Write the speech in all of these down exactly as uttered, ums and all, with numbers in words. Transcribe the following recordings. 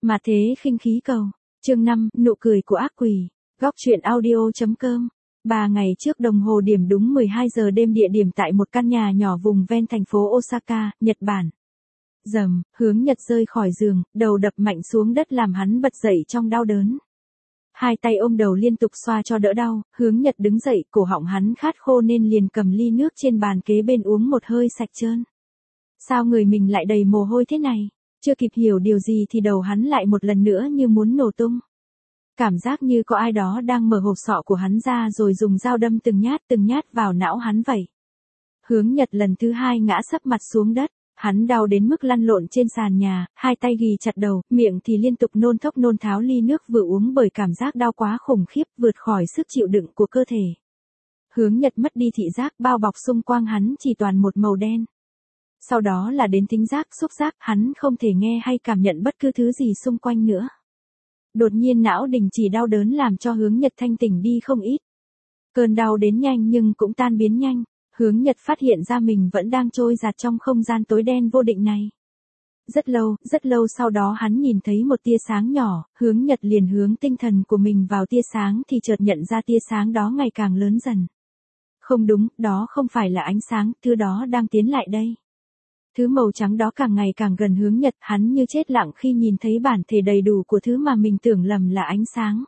Mà thế khinh khí cầu. Chương năm, nụ cười của ác quỷ. Góc truyện audio.com. Ba ngày trước đồng hồ điểm đúng mười hai giờ đêm, địa điểm tại một căn nhà nhỏ vùng ven thành phố Osaka, Nhật Bản. Rầm, Hướng Nhật rơi khỏi giường, đầu đập mạnh xuống đất làm hắn bật dậy trong đau đớn. Hai tay ôm đầu liên tục xoa cho đỡ đau, Hướng Nhật đứng dậy, cổ họng hắn khát khô nên liền cầm ly nước trên bàn kế bên uống một hơi sạch trơn. Sao người mình lại đầy mồ hôi thế này? Chưa kịp hiểu điều gì thì đầu hắn lại một lần nữa như muốn nổ tung. Cảm giác như có ai đó đang mở hộp sọ của hắn ra rồi dùng dao đâm từng nhát từng nhát vào não hắn vậy. Hướng Nhật lần thứ hai ngã sấp mặt xuống đất, hắn đau đến mức lăn lộn trên sàn nhà, hai tay ghì chặt đầu, miệng thì liên tục nôn thốc nôn tháo ly nước vừa uống bởi cảm giác đau quá khủng khiếp vượt khỏi sức chịu đựng của cơ thể. Hướng Nhật mất đi thị giác, bao bọc xung quanh hắn chỉ toàn một màu đen. Sau đó là đến thính giác, xúc giác, hắn không thể nghe hay cảm nhận bất cứ thứ gì xung quanh nữa. Đột nhiên não đình chỉ đau đớn làm cho Hướng Nhật thanh tỉnh đi không ít. Cơn đau đến nhanh nhưng cũng tan biến nhanh, Hướng Nhật phát hiện ra mình vẫn đang trôi dạt trong không gian tối đen vô định này. Rất lâu, rất lâu sau đó hắn nhìn thấy một tia sáng nhỏ, Hướng Nhật liền hướng tinh thần của mình vào tia sáng thì chợt nhận ra tia sáng đó ngày càng lớn dần. Không đúng, đó không phải là ánh sáng, thứ đó đang tiến lại đây. Thứ màu trắng đó càng ngày càng gần Hướng Nhật, hắn như chết lặng khi nhìn thấy bản thể đầy đủ của thứ mà mình tưởng lầm là ánh sáng.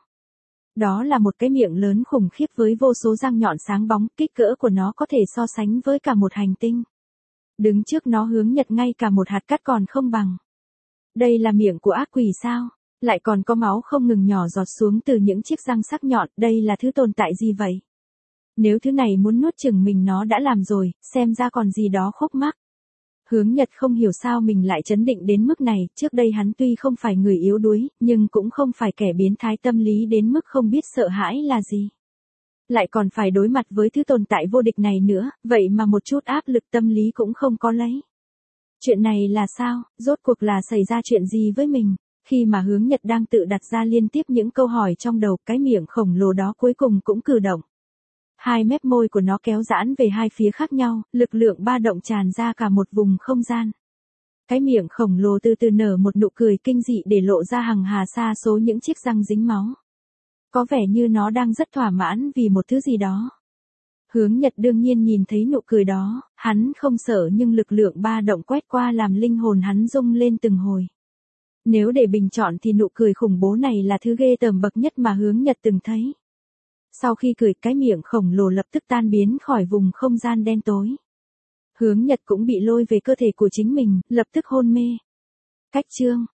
Đó là một cái miệng lớn khủng khiếp với vô số răng nhọn sáng bóng, kích cỡ của nó có thể so sánh với cả một hành tinh. Đứng trước nó Hướng Nhật ngay cả một hạt cát còn không bằng. Đây là miệng của ác quỷ sao? Lại còn có máu không ngừng nhỏ giọt xuống từ những chiếc răng sắc nhọn, đây là thứ tồn tại gì vậy? Nếu thứ này muốn nuốt chửng mình nó đã làm rồi, xem ra còn gì đó khúc mắc. Hướng Nhật không hiểu sao mình lại chấn định đến mức này, trước đây hắn tuy không phải người yếu đuối, nhưng cũng không phải kẻ biến thái tâm lý đến mức không biết sợ hãi là gì. Lại còn phải đối mặt với thứ tồn tại vô địch này nữa, vậy mà một chút áp lực tâm lý cũng không có lấy. Chuyện này là sao, rốt cuộc là xảy ra chuyện gì với mình? Khi mà Hướng Nhật đang tự đặt ra liên tiếp những câu hỏi trong đầu, cái miệng khổng lồ đó cuối cùng cũng cử động. Hai mép môi của nó kéo giãn về hai phía khác nhau, lực lượng ba động tràn ra cả một vùng không gian. Cái miệng khổng lồ từ từ nở một nụ cười kinh dị để lộ ra hằng hà sa số những chiếc răng dính máu. Có vẻ như nó đang rất thỏa mãn vì một thứ gì đó. Hướng Nhật đương nhiên nhìn thấy nụ cười đó, hắn không sợ nhưng lực lượng ba động quét qua làm linh hồn hắn rung lên từng hồi. Nếu để bình chọn thì nụ cười khủng bố này là thứ ghê tởm bậc nhất mà Hướng Nhật từng thấy. Sau khi cười, cái miệng khổng lồ lập tức tan biến khỏi vùng không gian đen tối. Hướng Nhật cũng bị lôi về cơ thể của chính mình, lập tức hôn mê. Cách chương